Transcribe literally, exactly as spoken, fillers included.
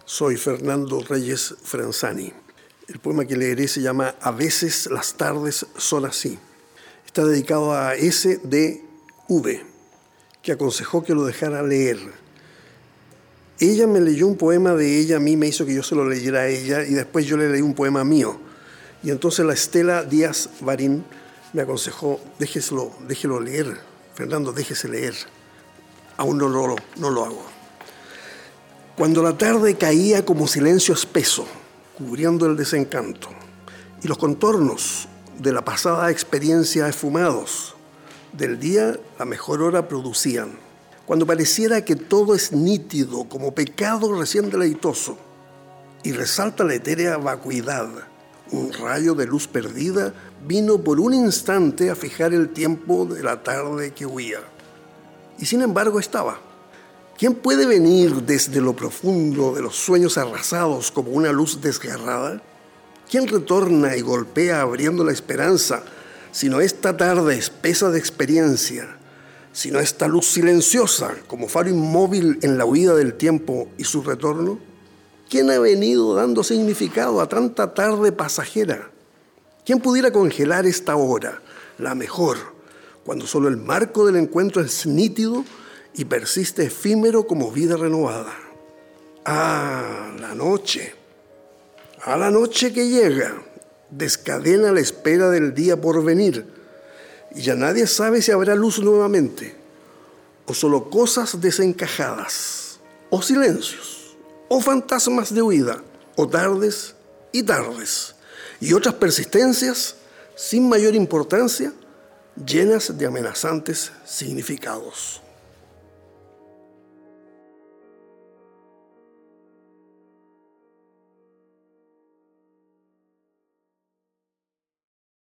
Soy Fernando Reyes Franzani. El poema que leeré se llama A veces las tardes son así. Está dedicado a S D V, que aconsejó que lo dejara leer. Ella me leyó un poema de ella, a mí me hizo que yo se lo leyera a ella, y después yo le leí un poema mío. Y entonces la Estela Díaz Barín me aconsejó, déjeselo, déjelo leer. Fernando, déjese leer. Aún no lo, no lo hago. Cuando la tarde caía como silencio espeso, cubriendo el desencanto, y los contornos de la pasada experiencia esfumados del día, la mejor hora producían. Cuando pareciera que todo es nítido como pecado recién deleitoso, y resalta la etérea vacuidad, un rayo de luz perdida vino por un instante a fijar el tiempo de la tarde que huía. Y sin embargo estaba. ¿Quién puede venir desde lo profundo de los sueños arrasados como una luz desgarrada? ¿Quién retorna y golpea abriendo la esperanza, sino esta tarde espesa de experiencia, sino esta luz silenciosa como faro inmóvil en la huida del tiempo y su retorno? ¿Quién ha venido dando significado a tanta tarde pasajera? ¿Quién pudiera congelar esta hora, la mejor, cuando solo el marco del encuentro es nítido y persiste efímero como vida renovada? Ah, la noche. A la noche que llega, descadena la espera del día por venir, y ya nadie sabe si habrá luz nuevamente, o solo cosas desencajadas, o silencios, o fantasmas de huida, o tardes y tardes, y otras persistencias sin mayor importancia, llenas de amenazantes significados.